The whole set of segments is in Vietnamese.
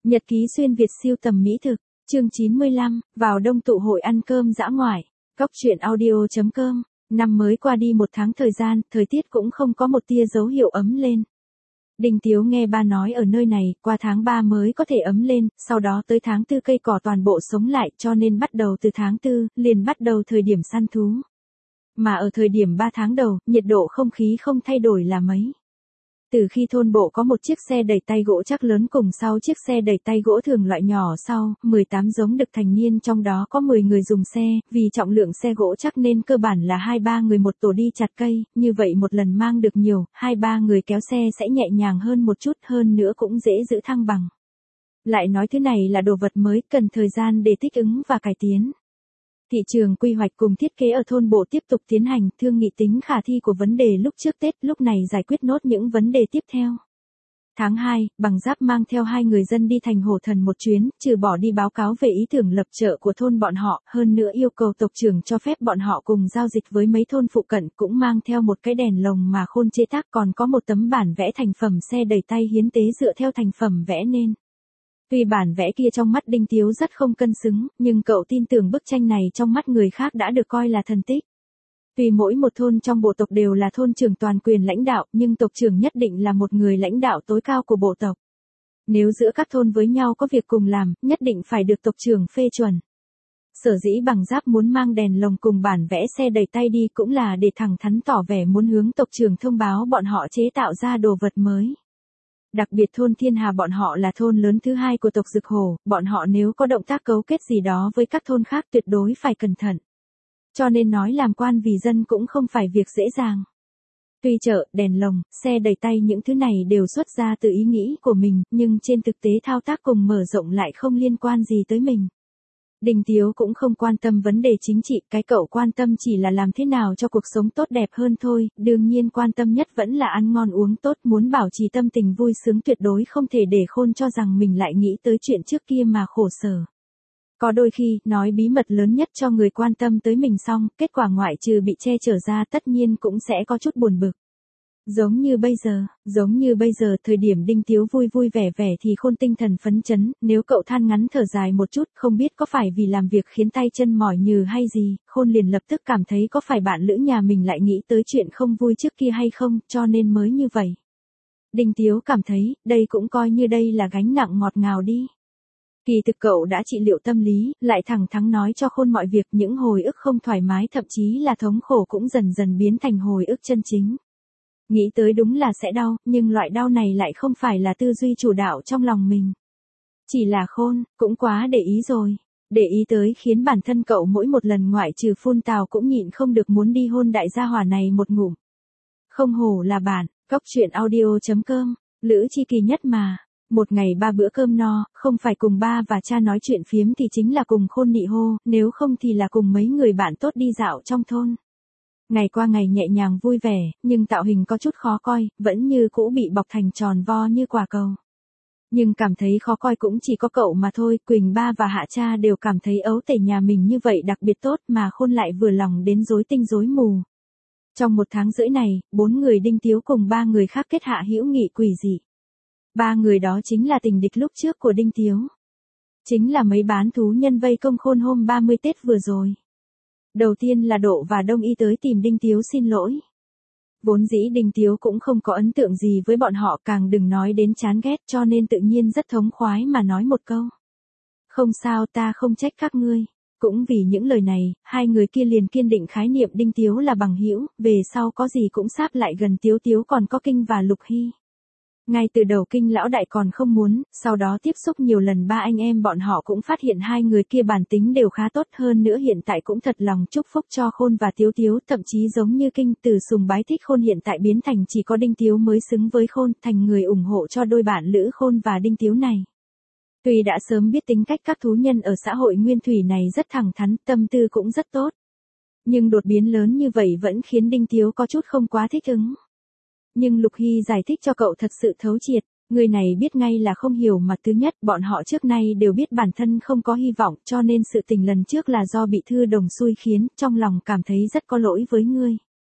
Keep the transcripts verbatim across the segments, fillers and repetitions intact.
Nhật ký xuyên Việt siêu tầm mỹ thực, chương chín mươi lăm, vào đông tụ hội ăn cơm dã ngoại, góc truyện audio chấm com. Năm mới qua đi một tháng thời gian, thời tiết cũng không có một tia dấu hiệu ấm lên. Đinh Tiếu nghe ba nói ở nơi này, qua tháng ba mới có thể ấm lên, sau đó tới tháng tư cây cỏ toàn bộ sống lại, cho nên bắt đầu từ tháng tư, liền bắt đầu thời điểm săn thú. Mà ở thời điểm ba tháng đầu, nhiệt độ không khí không thay đổi là mấy. Từ khi thôn bộ có một chiếc xe đẩy tay gỗ chắc lớn cùng sau chiếc xe đẩy tay gỗ thường loại nhỏ sau, mười tám giống đực thành niên trong đó có mười người dùng xe, vì trọng lượng xe gỗ chắc nên cơ bản là hai ba người một tổ đi chặt cây, như vậy một lần mang được nhiều, hai ba người kéo xe sẽ nhẹ nhàng hơn một chút, hơn nữa cũng dễ giữ thăng bằng. Lại nói thứ này là đồ vật mới, cần thời gian để thích ứng và cải tiến. Thị trường quy hoạch cùng thiết kế ở thôn bộ tiếp tục tiến hành, thương nghị tính khả thi của vấn đề lúc trước Tết, lúc này giải quyết nốt những vấn đề tiếp theo. Tháng hai, Bằng Giáp mang theo hai người dân đi thành Hổ Thần một chuyến, trừ bỏ đi báo cáo về ý tưởng lập chợ của thôn bọn họ, hơn nữa yêu cầu tộc trưởng cho phép bọn họ cùng giao dịch với mấy thôn phụ cận, cũng mang theo một cái đèn lồng mà Khôn chế tác, còn có một tấm bản vẽ thành phẩm xe đẩy tay hiến tế dựa theo thành phẩm vẽ nên. Tuy bản vẽ kia trong mắt Đinh Tiếu rất không cân xứng, nhưng cậu tin tưởng bức tranh này trong mắt người khác đã được coi là thần tích. Tuy mỗi một thôn trong bộ tộc đều là thôn trưởng toàn quyền lãnh đạo, nhưng tộc trưởng nhất định là một người lãnh đạo tối cao của bộ tộc. Nếu giữa các thôn với nhau có việc cùng làm, nhất định phải được tộc trưởng phê chuẩn. Sở dĩ Bằng Giáp muốn mang đèn lồng cùng bản vẽ xe đẩy tay đi cũng là để thẳng thắn tỏ vẻ muốn hướng tộc trưởng thông báo bọn họ chế tạo ra đồ vật mới. Đặc biệt thôn Thiên Hà bọn họ là thôn lớn thứ hai của tộc Dực Hổ, bọn họ nếu có động tác cấu kết gì đó với các thôn khác tuyệt đối phải cẩn thận. Cho nên nói làm quan vì dân cũng không phải việc dễ dàng. Tuy chợ, đèn lồng, xe đẩy tay những thứ này đều xuất ra từ ý nghĩ của mình, nhưng trên thực tế thao tác cùng mở rộng lại không liên quan gì tới mình. Đinh Tiếu cũng không quan tâm vấn đề chính trị, cái cậu quan tâm chỉ là làm thế nào cho cuộc sống tốt đẹp hơn thôi, đương nhiên quan tâm nhất vẫn là ăn ngon uống tốt, muốn bảo trì tâm tình vui sướng tuyệt đối không thể để Khôn cho rằng mình lại nghĩ tới chuyện trước kia mà khổ sở. Có đôi khi, nói bí mật lớn nhất cho người quan tâm tới mình xong, kết quả ngoại trừ bị che chở ra tất nhiên cũng sẽ có chút buồn bực. Giống như bây giờ, giống như bây giờ thời điểm Đinh Tiếu vui vui vẻ vẻ thì Khôn tinh thần phấn chấn, nếu cậu than ngắn thở dài một chút không biết có phải vì làm việc khiến tay chân mỏi nhừ hay gì, Khôn liền lập tức cảm thấy có phải bạn lữ nhà mình lại nghĩ tới chuyện không vui trước kia hay không, cho nên mới như vậy. Đinh Tiếu cảm thấy, đây cũng coi như đây là gánh nặng ngọt ngào đi. Kỳ thực cậu đã trị liệu tâm lý, lại thẳng thắn nói cho Khôn mọi việc, những hồi ức không thoải mái thậm chí là thống khổ cũng dần dần biến thành hồi ức chân chính. Nghĩ tới đúng là sẽ đau, nhưng loại đau này lại không phải là tư duy chủ đạo trong lòng mình. Chỉ là Khôn, cũng quá để ý rồi. Để ý tới khiến bản thân cậu mỗi một lần ngoại trừ phun tào cũng nhịn không được muốn đi hôn đại gia hỏa này một ngụm. Không hổ là bạn, góc truyện audio chấm com, lữ chi kỳ nhất mà. Một ngày ba bữa cơm no, không phải cùng ba và cha nói chuyện phiếm thì chính là cùng Khôn nị hô, nếu không thì là cùng mấy người bạn tốt đi dạo trong thôn. Ngày qua ngày nhẹ nhàng vui vẻ, nhưng tạo hình có chút khó coi, vẫn như cũ bị bọc thành tròn vo như quả cầu. Nhưng cảm thấy khó coi cũng chỉ có cậu mà thôi, Quỳnh ba và Hạ cha đều cảm thấy ấu tể nhà mình như vậy đặc biệt tốt mà Khôn lại vừa lòng đến rối tinh rối mù. Trong một tháng rưỡi này, bốn người Đinh Tiếu cùng ba người khác kết hạ hữu nghị quỷ dị. Ba người đó chính là tình địch lúc trước của Đinh Tiếu. Chính là mấy bán thú nhân vây công Khôn hôm ba mươi Tết vừa rồi. Đầu tiên là Độ và Đông Y tới tìm Đinh Tiếu xin lỗi. Vốn dĩ Đinh Tiếu cũng không có ấn tượng gì với bọn họ, càng đừng nói đến chán ghét, cho nên tự nhiên rất thống khoái mà nói một câu. Không sao, ta không trách các ngươi. Cũng vì những lời này, hai người kia liền kiên định khái niệm Đinh Tiếu là bằng hữu, về sau có gì cũng sáp lại gần Tiếu Tiếu còn có Kinh và Lục Hy. Ngay từ đầu Kinh lão đại còn không muốn, sau đó tiếp xúc nhiều lần ba anh em bọn họ cũng phát hiện hai người kia bản tính đều khá tốt, hơn nữa hiện tại cũng thật lòng chúc phúc cho Khôn và Tiếu Tiếu, thậm chí giống như Kinh từ sùng bái thích Khôn hiện tại biến thành chỉ có Đinh Tiếu mới xứng với Khôn, thành người ủng hộ cho đôi bạn lữ Khôn và Đinh Tiếu này. Tuy đã sớm biết tính cách các thú nhân ở xã hội nguyên thủy này rất thẳng thắn, tâm tư cũng rất tốt. Nhưng đột biến lớn như vậy vẫn khiến Đinh Tiếu có chút không quá thích ứng. Nhưng Lục Hy giải thích cho cậu thật sự thấu triệt, người này biết ngay là không hiểu mà thứ nhất bọn họ trước nay đều biết bản thân không có hy vọng cho nên sự tình lần trước là do bị Thư Đồng xui khiến, trong lòng cảm thấy rất có lỗi với ngươi.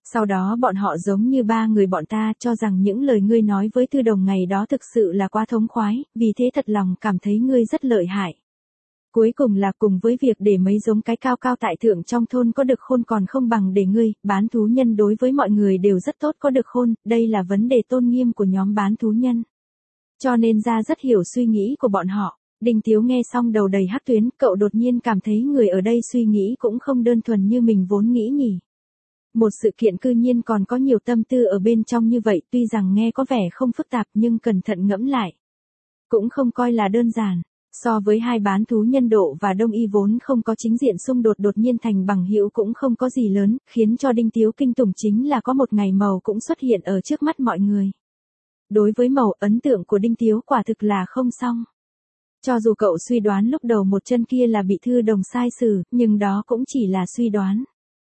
Sau đó bọn họ giống như ba người bọn ta cho rằng những lời ngươi nói với Thư Đồng ngày đó thực sự là quá thống khoái, vì thế thật lòng cảm thấy ngươi rất lợi hại. Cuối cùng là cùng với việc để mấy giống cái cao cao tại thượng trong thôn có được khôn còn không bằng để ngươi, bán thú nhân đối với mọi người đều rất tốt có được khôn, đây là vấn đề tôn nghiêm của nhóm bán thú nhân. Cho nên ra rất hiểu suy nghĩ của bọn họ. Đinh Tiếu nghe xong đầu đầy hắc tuyến, cậu đột nhiên cảm thấy người ở đây suy nghĩ cũng không đơn thuần như mình vốn nghĩ nhỉ. Một sự kiện cư nhiên còn có nhiều tâm tư ở bên trong như vậy, tuy rằng nghe có vẻ không phức tạp nhưng cẩn thận ngẫm lại. Cũng không coi là đơn giản. So với hai bán thú nhân Độ và Đông Y vốn không có chính diện xung đột đột nhiên thành bằng hữu cũng không có gì lớn, khiến cho Đinh Tiếu kinh tủng chính là có một ngày Màu cũng xuất hiện ở trước mắt mọi người. Đối với Màu, ấn tượng của Đinh Tiếu quả thực là không xong. Cho dù cậu suy đoán lúc đầu một chân kia là bị Thư Đồng sai xử, nhưng đó cũng chỉ là suy đoán.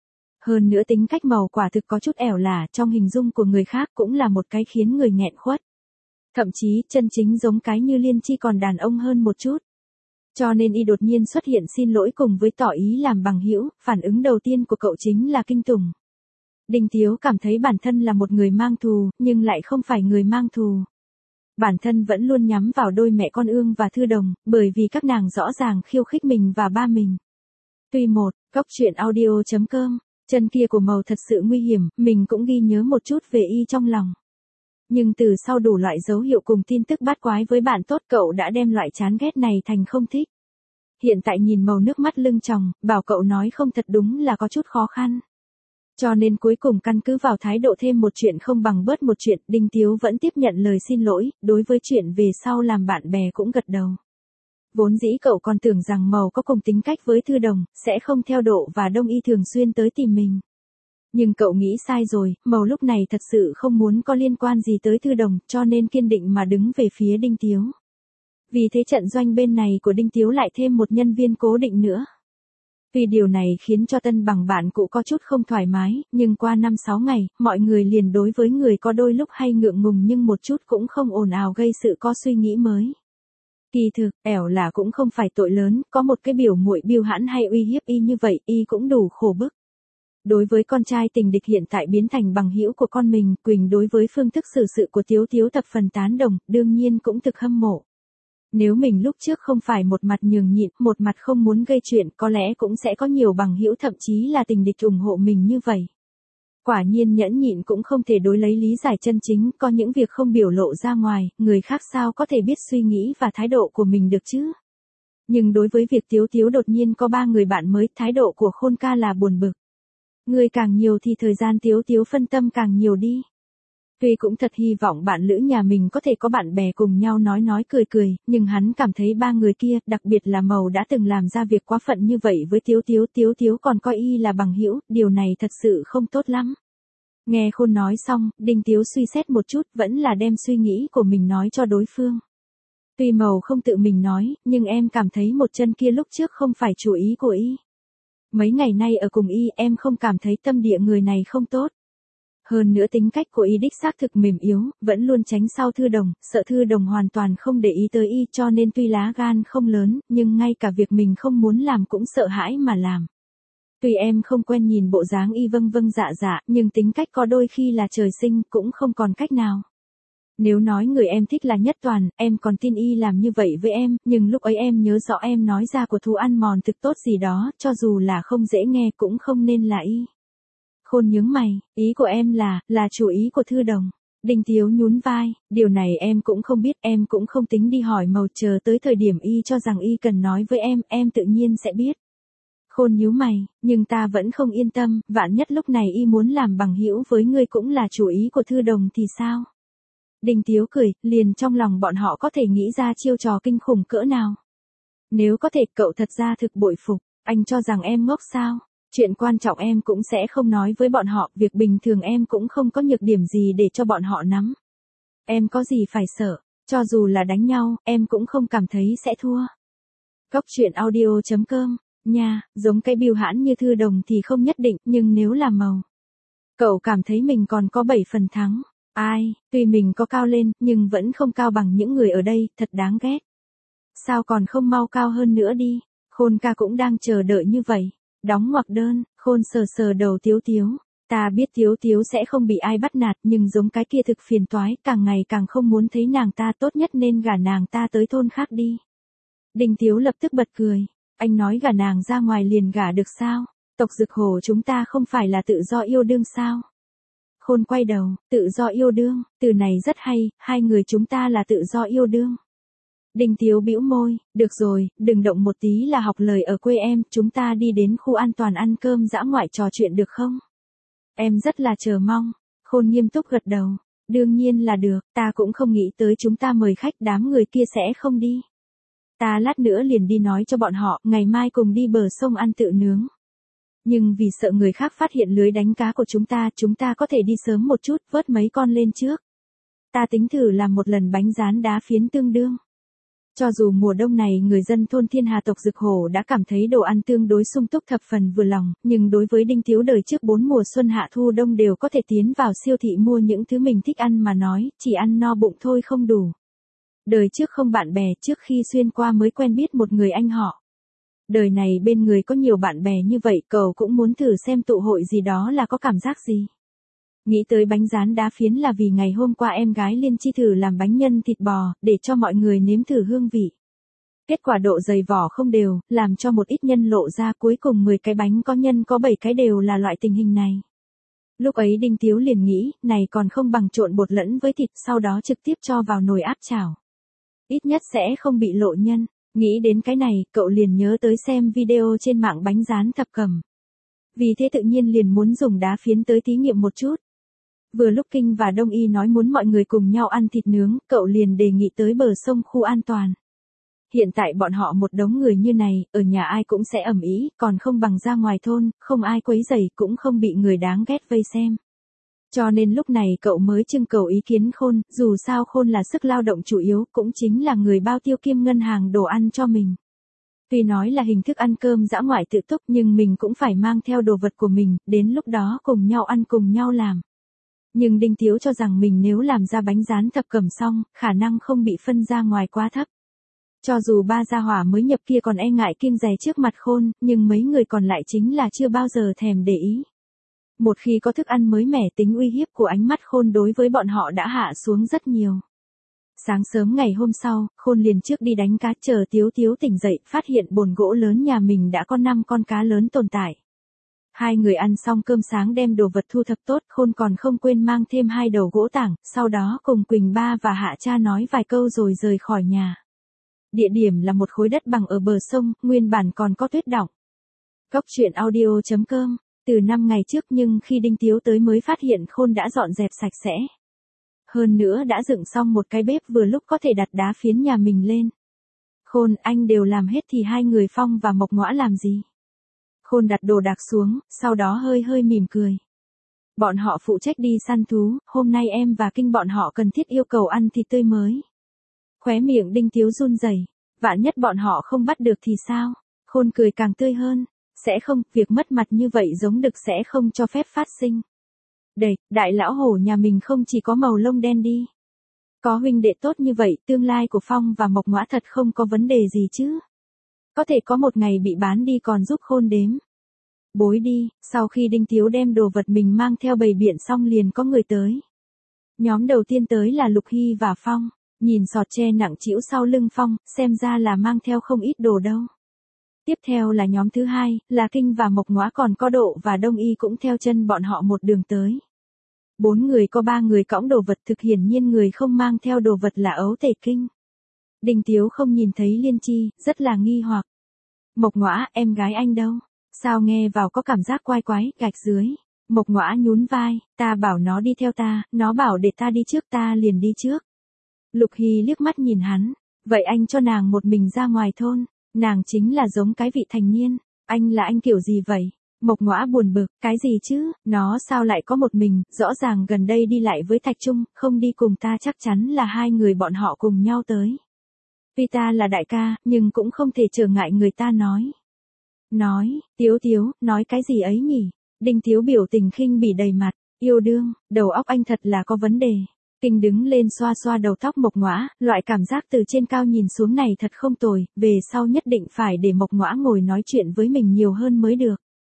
Hơn nữa tính cách Màu quả thực có chút ẻo lả trong hình dung của người khác cũng là một cái khiến người nghẹn khuất. Thậm chí chân chính giống cái như Liên Chi còn đàn ông hơn một chút. Cho nên y đột nhiên xuất hiện xin lỗi cùng với tỏ ý làm bằng hữu, phản ứng đầu tiên của cậu chính là kinh tủng. Đinh Tiếu cảm thấy bản thân là một người mang thù, nhưng lại không phải người mang thù. Bản thân vẫn luôn nhắm vào đôi mẹ con Ương và Thư Đồng, bởi vì các nàng rõ ràng khiêu khích mình và ba mình. Tuy một, góc truyện audio chấm com, chân kia của Màu thật sự nguy hiểm, mình cũng ghi nhớ một chút về y trong lòng. Nhưng từ sau đủ loại dấu hiệu cùng tin tức bát quái với bạn tốt cậu đã đem loại chán ghét này thành không thích. Hiện tại nhìn Màu nước mắt lưng tròng, bảo cậu nói không thật đúng là có chút khó khăn. Cho nên cuối cùng căn cứ vào thái độ thêm một chuyện không bằng bớt một chuyện, Đinh Tiếu vẫn tiếp nhận lời xin lỗi, đối với chuyện về sau làm bạn bè cũng gật đầu. Vốn dĩ cậu còn tưởng rằng Màu có cùng tính cách với Thư Đồng, sẽ không theo Độ và Đông Y thường xuyên tới tìm mình. Nhưng cậu nghĩ sai rồi, Màu lúc này thật sự không muốn có liên quan gì tới Thư Đồng, cho nên kiên định mà đứng về phía Đinh Tiếu. Vì thế trận doanh bên này của Đinh Tiếu lại thêm một nhân viên cố định nữa. Vì điều này khiến cho Tân Bằng bạn cũ có chút không thoải mái, nhưng qua năm sáu ngày, mọi người liền đối với người có đôi lúc hay ngượng ngùng nhưng một chút cũng không ồn ào gây sự có suy nghĩ mới. Kỳ thực, ẻo là cũng không phải tội lớn, có một cái biểu muội biêu hãn hay uy hiếp y như vậy, y cũng đủ khổ bức. Đối với con trai tình địch hiện tại biến thành bằng hữu của con mình, Quỳnh đối với phương thức xử sự của Tiếu Tiếu thập phần tán đồng, đương nhiên cũng thực hâm mộ. Nếu mình lúc trước không phải một mặt nhường nhịn, một mặt không muốn gây chuyện, có lẽ cũng sẽ có nhiều bằng hữu thậm chí là tình địch ủng hộ mình như vậy. Quả nhiên nhẫn nhịn cũng không thể đối lấy lý giải chân chính, có những việc không biểu lộ ra ngoài, người khác sao có thể biết suy nghĩ và thái độ của mình được chứ. Nhưng đối với việc Tiếu Tiếu đột nhiên có ba người bạn mới, thái độ của Khôn ca là buồn bực. Người càng nhiều thì thời gian Tiếu Tiếu phân tâm càng nhiều đi. Tuy cũng thật hy vọng bạn lữ nhà mình có thể có bạn bè cùng nhau nói nói cười cười, nhưng hắn cảm thấy ba người kia, đặc biệt là Màu đã từng làm ra việc quá phận như vậy với Tiếu Tiếu, Tiếu Tiếu còn coi y là bằng hữu, điều này thật sự không tốt lắm. Nghe Khôn nói xong, Đinh Tiếu suy xét một chút, vẫn là đem suy nghĩ của mình nói cho đối phương. Tuy Màu không tự mình nói, nhưng em cảm thấy một chân kia lúc trước không phải chủ ý của y. Mấy ngày nay ở cùng y, em không cảm thấy tâm địa người này không tốt. Hơn nữa tính cách của y đích xác thực mềm yếu, vẫn luôn tránh sau Thư Đồng, sợ Thư Đồng hoàn toàn không để ý tới y, cho nên tuy lá gan không lớn, nhưng ngay cả việc mình không muốn làm cũng sợ hãi mà làm. Tuy em không quen nhìn bộ dáng y vâng vâng dạ dạ, nhưng tính cách có đôi khi là trời sinh, cũng không còn cách nào. Nếu nói người em thích là Nhất Toàn, em còn tin y làm như vậy với em, nhưng lúc ấy em nhớ rõ em nói ra của thú ăn mòn thực tốt gì đó, cho dù là không dễ nghe cũng không nên là y. Khôn nhướng mày, ý của em là, là chủ ý của Thư Đồng. Đinh Tiếu nhún vai, điều này em cũng không biết, em cũng không tính đi hỏi Màu, chờ tới thời điểm y cho rằng y cần nói với em, em tự nhiên sẽ biết. Khôn nhíu mày, nhưng ta vẫn không yên tâm, vạn nhất lúc này y muốn làm bằng hữu với ngươi cũng là chủ ý của Thư Đồng thì sao? Đinh Tiếu cười, liền trong lòng bọn họ có thể nghĩ ra chiêu trò kinh khủng cỡ nào. Nếu có thể, cậu thật ra thực bội phục, anh cho rằng em ngốc sao? Chuyện quan trọng em cũng sẽ không nói với bọn họ, việc bình thường em cũng không có nhược điểm gì để cho bọn họ nắm. Em có gì phải sợ, cho dù là đánh nhau, em cũng không cảm thấy sẽ thua. Góc truyện audio chấm com, nha, giống cái biêu hãn như Thư Đồng thì không nhất định, nhưng nếu là Màu. Cậu cảm thấy mình còn có bảy phần thắng. Ai, tuy mình có cao lên, nhưng vẫn không cao bằng những người ở đây, thật đáng ghét. Sao còn không mau cao hơn nữa đi, Khôn ca cũng đang chờ đợi như vậy. Đóng ngoặc đơn, Khôn sờ sờ đầu Tiếu Tiếu. Ta biết Tiếu Tiếu sẽ không bị ai bắt nạt nhưng giống cái kia thực phiền toái, càng ngày càng không muốn thấy nàng ta, tốt nhất nên gả nàng ta tới thôn khác đi. Đinh Tiếu lập tức bật cười. Anh nói gả nàng ra ngoài liền gả được sao? Tộc Dực Hổ chúng ta không phải là tự do yêu đương sao? Khôn quay đầu, tự do yêu đương, từ này rất hay, hai người chúng ta là tự do yêu đương. Đinh Tiếu bĩu môi, được rồi, đừng động một tí là học lời ở quê em, chúng ta đi đến khu an toàn ăn cơm dã ngoại trò chuyện được không? Em rất là chờ mong. Khôn nghiêm túc gật đầu. Đương nhiên là được, ta cũng không nghĩ tới chúng ta mời khách đám người kia sẽ không đi. Ta lát nữa liền đi nói cho bọn họ, ngày mai cùng đi bờ sông ăn tự nướng. Nhưng vì sợ người khác phát hiện lưới đánh cá của chúng ta, chúng ta có thể đi sớm một chút, vớt mấy con lên trước. Ta tính thử làm một lần bánh rán đá phiến tương đương. Cho dù mùa đông này người dân thôn Thiên Hà tộc Dực Hổ đã cảm thấy đồ ăn tương đối sung túc thập phần vừa lòng, nhưng đối với Đinh Tiếu đời trước bốn mùa xuân hạ thu đông đều có thể tiến vào siêu thị mua những thứ mình thích ăn mà nói, chỉ ăn no bụng thôi không đủ. Đời trước không bạn bè, trước khi xuyên qua mới quen biết một người anh họ. Đời này bên người có nhiều bạn bè như vậy, cậu cũng muốn thử xem tụ hội gì đó là có cảm giác gì. Nghĩ tới bánh rán đá phiến là vì ngày hôm qua em gái Liên Chi thử làm bánh nhân thịt bò, để cho mọi người nếm thử hương vị. Kết quả độ dày vỏ không đều, làm cho một ít nhân lộ ra, cuối cùng mười cái bánh có nhân có bảy cái đều là loại tình hình này. Lúc ấy Đinh Tiếu liền nghĩ, này còn không bằng trộn bột lẫn với thịt, sau đó trực tiếp cho vào nồi áp chảo. Ít nhất sẽ không bị lộ nhân. Nghĩ đến cái này, cậu liền nhớ tới xem video trên mạng bánh rán thập cẩm. Vì thế tự nhiên liền muốn dùng đá phiến tới thí nghiệm một chút. Vừa lúc Kinh và Đông Y nói muốn mọi người cùng nhau ăn thịt nướng, cậu liền đề nghị tới bờ sông khu an toàn. Hiện tại bọn họ một đống người như này, ở nhà ai cũng sẽ ầm ĩ, còn không bằng ra ngoài thôn, không ai quấy rầy cũng không bị người đáng ghét vây xem. Cho nên lúc này cậu mới trưng cầu ý kiến Khôn, dù sao Khôn là sức lao động chủ yếu, cũng chính là người bao tiêu kiêm ngân hàng đồ ăn cho mình. Tuy nói là hình thức ăn cơm dã ngoại tự túc nhưng mình cũng phải mang theo đồ vật của mình, đến lúc đó cùng nhau ăn cùng nhau làm. Nhưng Đinh Tiếu cho rằng mình nếu làm ra bánh rán thập cẩm xong, khả năng không bị phân ra ngoài quá thấp. Cho dù ba gia hỏa mới nhập kia còn e ngại kiêng dè trước mặt Khôn, nhưng mấy người còn lại chính là chưa bao giờ thèm để ý. Một khi có thức ăn mới mẻ, tính uy hiếp của ánh mắt Khôn đối với bọn họ đã hạ xuống rất nhiều. Sáng sớm ngày hôm sau, Khôn liền trước đi đánh cá, chờ Tiếu Tiếu tỉnh dậy, phát hiện bồn gỗ lớn nhà mình đã có năm con cá lớn tồn tại. Hai người ăn xong cơm sáng đem đồ vật thu thập tốt, Khôn còn không quên mang thêm hai đầu gỗ tảng, sau đó cùng Quỳnh ba và Hạ cha nói vài câu rồi rời khỏi nhà. Địa điểm là một khối đất bằng ở bờ sông, nguyên bản còn có tuyết đọng. Cốc truyện audio chấm com. Từ năm ngày trước nhưng khi Đinh Tiếu tới mới phát hiện Khôn đã dọn dẹp sạch sẽ. Hơn nữa đã dựng xong một cái bếp vừa lúc có thể đặt đá phiến nhà mình lên. Khôn, anh đều làm hết thì hai người Phong và Mộc Ngõa làm gì? Khôn đặt đồ đạc xuống, sau đó hơi hơi mỉm cười. Bọn họ phụ trách đi săn thú, hôm nay em và Kinh bọn họ cần thiết yêu cầu ăn thịt tươi mới. Khóe miệng Đinh Tiếu run rẩy, vạn nhất bọn họ không bắt được thì sao? Khôn cười càng tươi hơn. Sẽ không, việc mất mặt như vậy giống đực sẽ không cho phép phát sinh. Đây, đại lão hổ nhà mình không chỉ có màu lông đen đi. Có huynh đệ tốt như vậy, tương lai của Phong và Mộc Ngõa thật không có vấn đề gì chứ. Có thể có một ngày bị bán đi còn giúp Khôn đếm. Bối đi, sau khi Đinh Tiếu đem đồ vật mình mang theo bầy biện xong liền có người tới. Nhóm đầu tiên tới là Lục Hy và Phong, nhìn sọt tre nặng trĩu sau lưng Phong, xem ra là mang theo không ít đồ đâu. Tiếp theo là nhóm thứ hai, là Kinh và Mộc Ngõa, còn có Độ và Đông Y cũng theo chân bọn họ một đường tới. Bốn người có ba người cõng đồ vật, thực hiển nhiên người không mang theo đồ vật là Ấu Tể Kinh. Đinh Tiếu không nhìn thấy Liên Chi, rất là nghi hoặc. Mộc Ngõa, em gái anh đâu? Sao nghe vào có cảm giác quái quái, gạch dưới. Mộc Ngõa nhún vai, ta bảo nó đi theo ta, nó bảo để ta đi trước, ta liền đi trước. Lục Hy liếc mắt nhìn hắn, vậy anh cho nàng một mình ra ngoài thôn. Nàng chính là giống cái vị thành niên, anh là anh kiểu gì vậy? Mộc Ngõa buồn bực, cái gì chứ, nó sao lại có một mình, rõ ràng gần đây đi lại với Thạch Trung, không đi cùng ta chắc chắn là hai người bọn họ cùng nhau tới. Tuy ta là đại ca, nhưng cũng không thể trở ngại người ta nói. Nói, Tiếu Tiếu, nói cái gì ấy nhỉ? Đinh Tiếu biểu tình khinh bỉ đầy mặt, yêu đương, đầu óc anh thật là có vấn đề. Kinh đứng lên xoa xoa đầu tóc Mộc Ngõa, loại cảm giác từ trên cao nhìn xuống này thật không tồi, về sau nhất định phải để Mộc Ngõa ngồi nói chuyện với mình nhiều hơn mới được.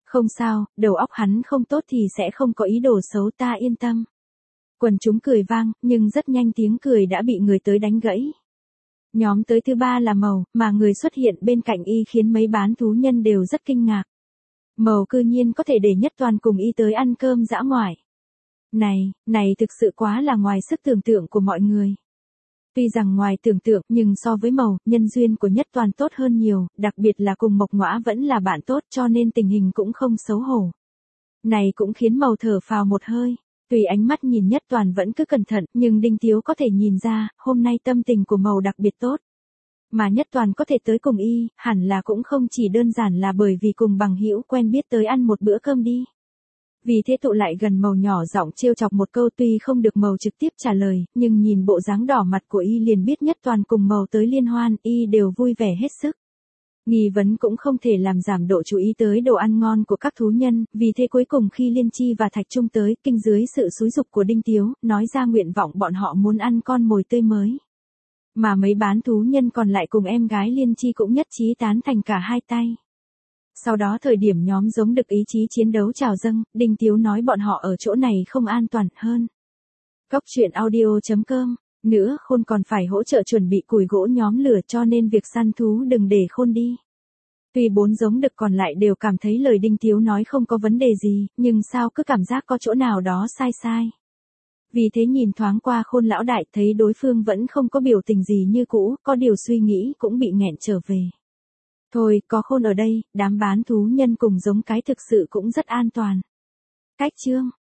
Không sao, đầu óc hắn không tốt thì sẽ không có ý đồ xấu, ta yên tâm. Quần chúng cười vang, nhưng rất nhanh tiếng cười đã bị người tới đánh gãy. Nhóm tới thứ ba là Mầu, mà người xuất hiện bên cạnh y khiến mấy bán thú nhân đều rất kinh ngạc. Mầu cư nhiên có thể để Nhất Toàn cùng y tới ăn cơm dã ngoại. Này, này thực sự quá là ngoài sức tưởng tượng của mọi người. Tuy rằng ngoài tưởng tượng nhưng so với Mầu, nhân duyên của Nhất Toàn tốt hơn nhiều, đặc biệt là cùng Mộc Ngõa vẫn là bạn tốt cho nên tình hình cũng không xấu hổ. Này cũng khiến Mầu thở phào một hơi. Tuy ánh mắt nhìn Nhất Toàn vẫn cứ cẩn thận, nhưng Đinh Tiếu có thể nhìn ra, hôm nay tâm tình của Mầu đặc biệt tốt. Mà Nhất Toàn có thể tới cùng y, hẳn là cũng không chỉ đơn giản là bởi vì cùng bằng hữu quen biết tới ăn một bữa cơm đi. Vì thế tụ lại gần Mầu nhỏ giọng trêu chọc một câu, tuy không được Mầu trực tiếp trả lời, nhưng nhìn bộ dáng đỏ mặt của y liền biết Nhất Toàn cùng Mầu tới liên hoan, y đều vui vẻ hết sức. Nghi vấn cũng không thể làm giảm độ chú ý tới đồ ăn ngon của các thú nhân, vì thế cuối cùng khi Liên Chi và Thạch Trung tới, kinh dưới sự xúi giục của Đinh Tiếu, nói ra nguyện vọng bọn họ muốn ăn con mồi tươi mới. Mà mấy bán thú nhân còn lại cùng em gái Liên Chi cũng nhất trí tán thành cả hai tay. Sau đó thời điểm nhóm giống được ý chí chiến đấu trào dâng, Đinh Tiếu nói bọn họ ở chỗ này không an toàn hơn. Cốc truyện audio chấm com. Nữa Khôn còn phải hỗ trợ chuẩn bị củi gỗ nhóm lửa cho nên việc săn thú đừng để Khôn đi. Tuy bốn giống đực còn lại đều cảm thấy lời Đinh Tiếu nói không có vấn đề gì, nhưng sao cứ cảm giác có chỗ nào đó sai sai. Vì thế nhìn thoáng qua Khôn lão đại thấy đối phương vẫn không có biểu tình gì như cũ, có điều suy nghĩ cũng bị nghẹn trở về. Thôi, có Khôn ở đây, đám bán thú nhân cùng giống cái thực sự cũng rất an toàn. Cách chương